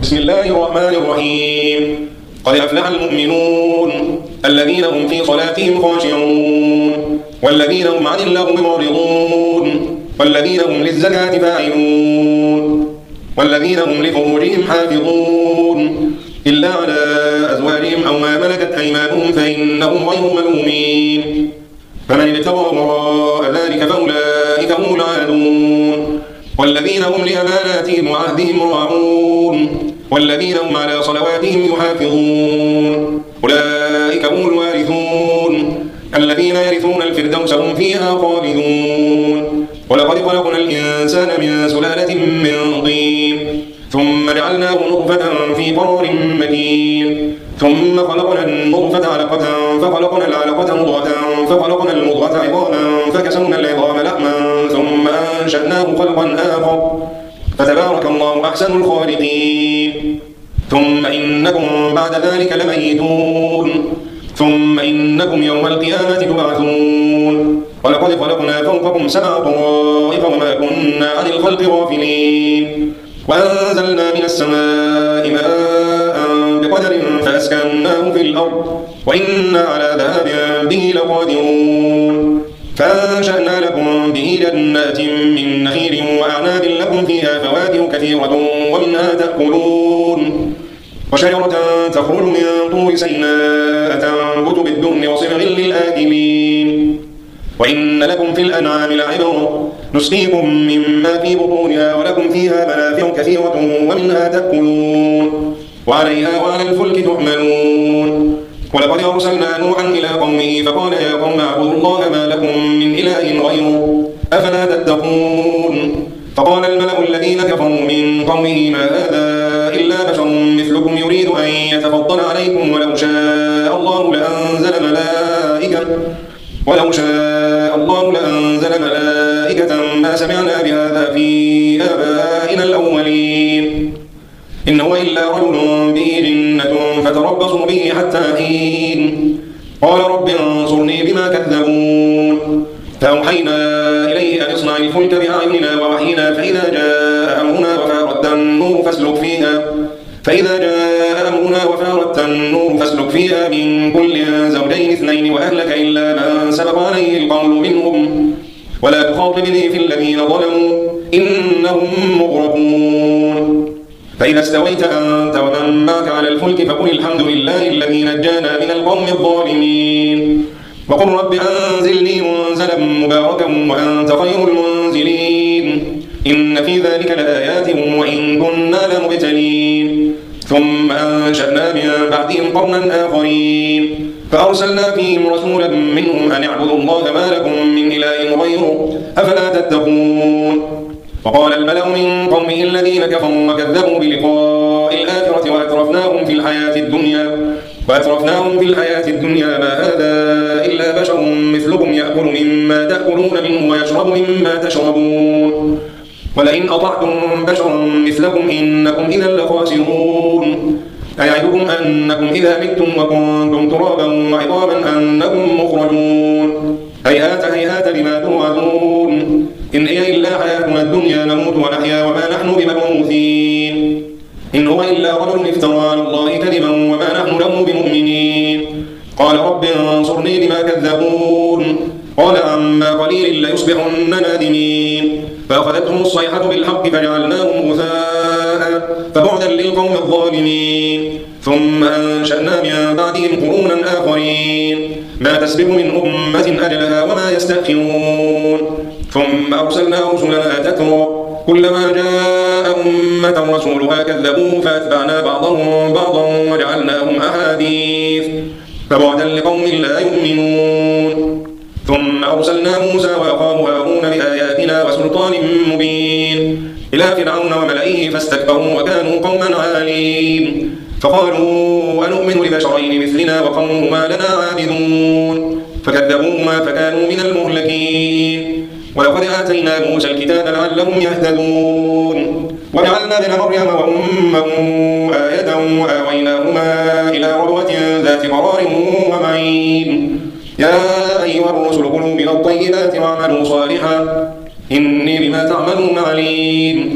بسم الله الرحمن الرحيم. قد أفلح المؤمنون الذين هم في صلاتهم خاشعون والذين هم عن اللغو معرضون والذين هم للزكاة فاعلون والذين هم لفروجهم حافظون إلا على أزواجهم أو ما ملكت أيمانهم فإنهم غير ملومين. فمن ابتغى وراء ذلك فأولئك هم العادون والذين هم لأماناتهم وعهدهم راعون والذين هم على صلواتهم يحافظون أولئك هم الوارثون الذين يرثون الفردوس هم فيها خالدون. ولقد خلقنا الإنسان من سلالة من طين ثم جعلناه نطفة في قرار مكين ثم خلقنا النطفة علقة فخلقنا العلقة مضغة فخلقنا المضغة عظاما فكسونا العظام لحما ثم أنشأناه خلقا آخر فتبارك الله أحسن الخالقين. ثم إنكم بعد ذلك لميتون ثم إنكم يوم القيامة تبعثون. ولقد خلقنا فوقكم سبع طرائق وما كنا عن الخلق غافلين وأنزلنا من السماء ماء بقدر فأسكناه في الأرض وإنا على ذهاب به لقادرون. فأنشأنا لكم به جنات من نخيل وأعناب لكم فيها فواكه كثيرة ومنها تأكلون وشجرة تخرج من طور سيناء تنبت بالدهن وصبغ للآكلين. وإن لكم في الأنعام لعبرة نسقيكم مما في بطونها ولكم فيها منافع كثيرة ومنها تأكلون وعليها وعلى الفلك تحملون. ولقد أرسلنا نوحا إلى قومه فقال يا قوم اعبدوا الله ما لكم من إله غيره أفلا تتقون. فقال الملأ الذين كفروا من قومه ما هذا إلا بشر مثلكم يريد أن يتفضل عليكم ولو شاء الله لأنزل ملائكة ما سمعنا بهذا في آبائنا الأولين إن هو إلا رجل به جنة فتربصوا به حتى حين. قال رب انصرني بما كذبون. فأوحينا إليه أن اصنع الفلك بأعيننا ووحينا فإذا جاء أمرنا وفارت النور فاسلك فيها من كل زوجين اثنين وأهلك إلا من سبق عليه القول منهم ولا تخاطبني في الذين ظلموا إنهم مغرقون. فإذا استويت أنت ومن معك على الفلك فقل الحمد لله الذي نجانا من القوم الظالمين وقل رب أنزلني منزلا مباركا وأنت خير المنزلين إن في ذلك لآيات وإن كنا لمبتلين. ثم أنشأنا من بعدهم قرنا آخرين فأرسلنا فيهم رسولا منهم أن اعبدوا الله ما لكم من إله غيره أفلا تتقون. وقال الملأ من قومه الذين كفروا وكذبوا بلقاء الآخرة وأترفناهم في الحياة الدنيا ما هذا إلا بشر مثلكم يأكل مما تأكلون منه ويشرب مما تشربون ولئن أطعتم بشرا مثلكم إنكم إذا لخاسرون. أيعدكم أنكم إذا متم وكنتم ترابا وعظاما أنكم مخرجون هيهات لما توعدون إن هي إلا حياتنا الدنيا نموت ونحيا وما نحن بمبعوثين إن هو إلا رجل افترى على الله كذبا وما نحن له بمؤمنين. قال رب انصرني بما كذبون. قال عما قليل ليصبحن نادمين فأخذتهم الصيحة بالحق فجعلناهم غثاء فبعدا للقوم الظالمين. ثم أنشأنا من بعدهم قرونا آخرين ما تسبق من أمة أجلها وما يستأخرون. ثم أرسلنا رسلنا تترى كلما جاء أمة رسولها كذبوه فأتبعنا بعضهم بعضا وجعلناهم أحاديث فبعدا لقوم لا يؤمنون. ثم أرسلنا موسى وأخاه هارون بآياتنا وسلطان مبين إلى فرعون وملئه فاستكبروا وكانوا قوما عالين فقالوا أنؤمن لبشرين مثلنا وقومهما لنا عابدون فكذبوهما فكانوا من المهلكين. ولقد آتينا موسى الكتاب لعلهم يهتدون وجعلنا ابن مريم وأمه آية وآويناهما إلى ربوة ذات قرار ومعين. يا أيها الرسل كلوا من الطيبات واعملوا صالحا إني بما تعملون عليم.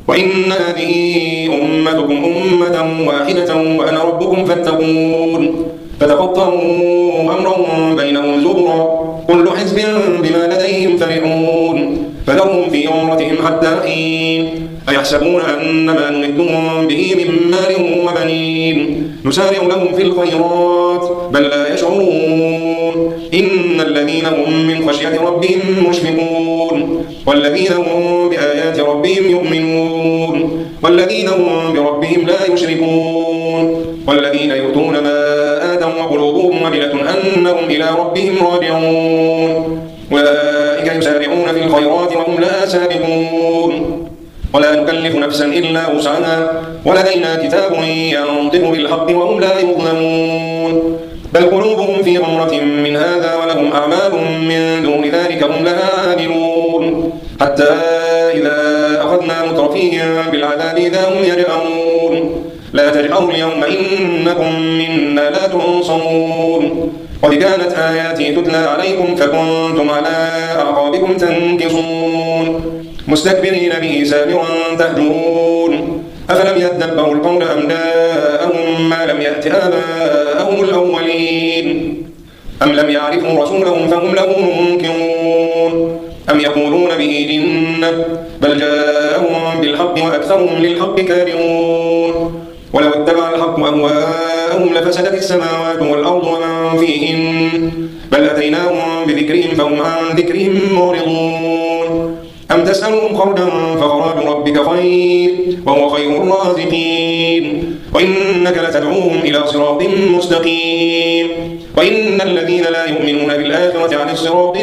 وإن هذه أمتكم أمة واحدة وأنا ربكم فاتقون فتقطعوا أمرهم بينهم زبرا كل حزب بما لديهم فرحون فذرهم في غمرتهم حتى حين أيحسبون أن ما نمدهم به من مال وبنين نسارع لهم في الخيرات بل لا يشعرون إن الذين هم من خشية ربهم مشفقون والذين هم بآيات ربهم يؤمنون والذين هم بربهم لا يشركون والذين يؤتون ما آتوا وقلوبهم وجلة أنهم إلى ربهم راجعون أولئك يسارعون في الخيرات وهم لا سابقون ولا نكلف نفسا إلا وسعها ولدينا كتاب ينطق بالحق وهم لا يظلمون بل قلوبهم في غمرة من هذا ولهم أعمال من دون ذلك هم لها عاملون حتى إذا أخذنا مترفيهم بالعذاب إذا هم يجأرون لا تجأروا اليوم إنكم منا لا تنصرون قد كانت آياتي تتلى عليكم فكنتم على أعقابكم تنكصون مستكبرين به سامرا تهجرون أفلم يدبروا القول أم جاءهم ما لم يأت آباءهم الأولين أم لم يعرفوا رسولهم فهم له منكرون أم يقولون به جنة بل جاءهم بالحق وأكثرهم للحق كارهون ولو اتبع الحق أهواءهم لفسدت السماوات والأرض ومن فيهن بل أتيناهم بذكرهم فهم عن ذكرهم معرضون أم تسألهم خرجا فخراج ربك خير وهو خير الرازقين وإنك لتدعوهم إلى صراط مستقيم وإن الذين لا يؤمنون بالآخرة عن الصراط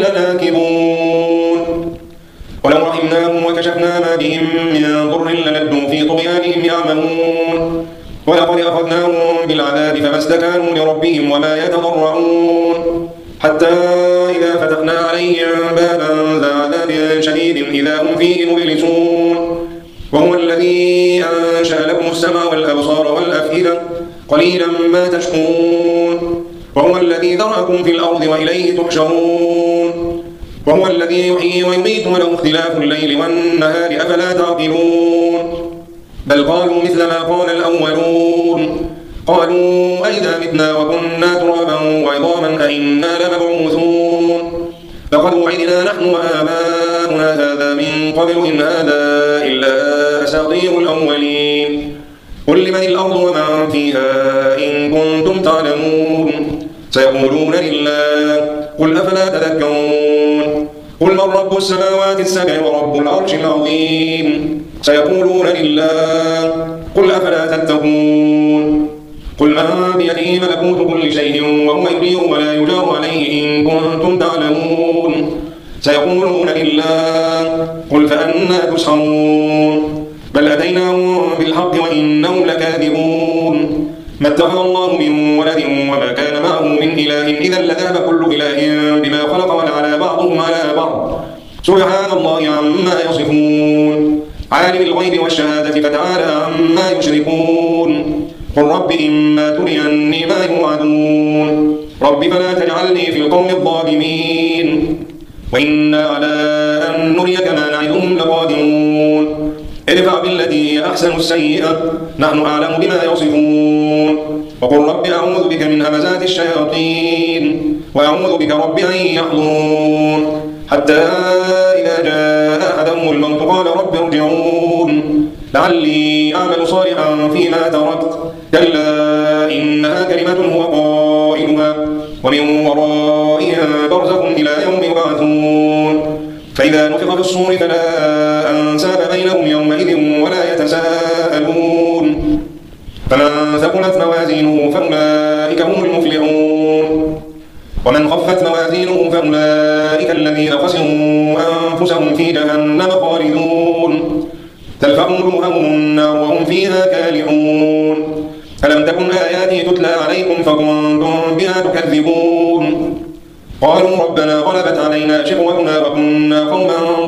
لناكبون ولو رحمناهم وكشفنا ما بهم من ضر للجوا في طغيانهم يعمهون ولقد أخذناهم بالعذاب فما استكانوا لربهم وما يتضرعون حتى إذا فتحنا عليهم بابا ذا عذاب شديد إذا هم فيه مبلسون وهو الذي أنشأ لكم السمع والأبصار والأفئدة قليلا ما تشكرون وهو الذي ذرأكم في الأرض وإليه تحشرون وهو الذي يحيي ويميت وله اختلاف الليل والنهار أفلا تعقلون بل قالوا مثل ما قال الأولون قالوا أئذا متنا وكنا ترابا وعظاما أئنا لمبعوثون لقد وعدنا نحن وآباؤنا هذا من قبل إن هذا إلا أساطير الأولين قل لمن الأرض ومن فيها إن كنتم تعلمون سيقولون لله قل أفلا تذكرون قل من رب السماوات السبع ورب العرش العظيم سيقولون لله قل أفلا تتقون قل من بيده ملكوت كل شيء وهو يجير ولا يجار عليه إن كنتم تعلمون سيقولون لله قل فأنى تسحرون بل أتيناهم بالحق وإنهم لكاذبون ما اتخذ الله من ولد وما كان معه من إله إذا لذهب كل إله بما خلق ولعلى بعضهم على بعض سبحان الله عما يصفون عالم الغيب والشهادة فتعالى عما يشركون قل رب إما تريني ما يوعدون رب فلا تجعلني في القوم الظالمين وإنا على أن نريك ما نعدهم لقادرون ادفع بالتي هي أحسن السيئة نحن أعلم بما يصفون وقل رب أعوذ بك من همزات الشياطين وأعوذ بك رب أن يحضرون حتى إذا جاء أحدهم الموت قال رب ارجعون لعلي أعمل صالحا فيما تركت كلا إنها كلمة هو قائلها ومن ورائها برزخ إلى يوم يبعثون فإذا نفخ في الصور فلا أنساب بينهم يومئذ ولا يتساءلون فمن ثقلت موازينه فأولئك هم المفلحون ومن خفت موازينه فأولئك الذين خسروا أنفسهم في جهنم خالدون تلفح وجوههم النار وهم فيها كالحون ألم تكن آياتي تتلى عليكم فكنتم بها تكذبون قالوا ربنا غلبت علينا شقوتنا وكنا قوما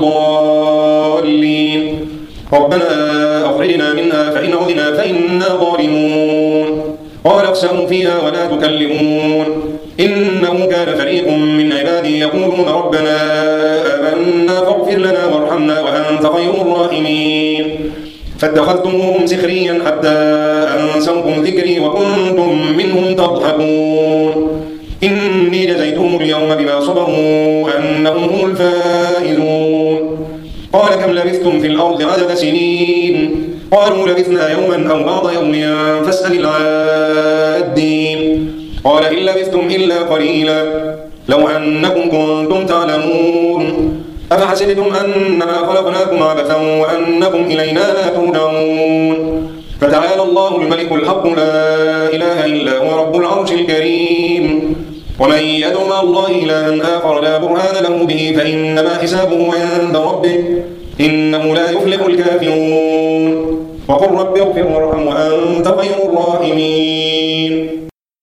ضالين ربنا أخرجنا منها فإن عدنا فإنا ظالمون قال اخسئوا فيها ولا تكلمون إنه كان فريق من عبادي يقولون ربنا آمنا فاغفر لنا وارحمنا وأنت خير الراحمين فاتخذتموهم سخريا حتى أنسوكم ذكري وكنتم منهم تضحكون إني جزيتهم اليوم بما صبروا أنهم هم الفائزون قال كم لبثتم في الأرض عدد سنين قالوا لبثنا يوما أو بعض يوم فاسأل العادين قال إن لبثتم إلا قليلا لو أنكم كنتم تعلمون أفحسبتم أنما خلقناكم عبثا وأنكم إلينا لا ترجعون فتعالى الله الملك الحق لا إله إلا هو رب العرش الكريم ومن يدع مع الله إلها آخر لا برهان له به فإنما حسابه عند ربه إنه لا يفلح الكافرون وقل رب اغفر وارحم وأنت خير الراحمين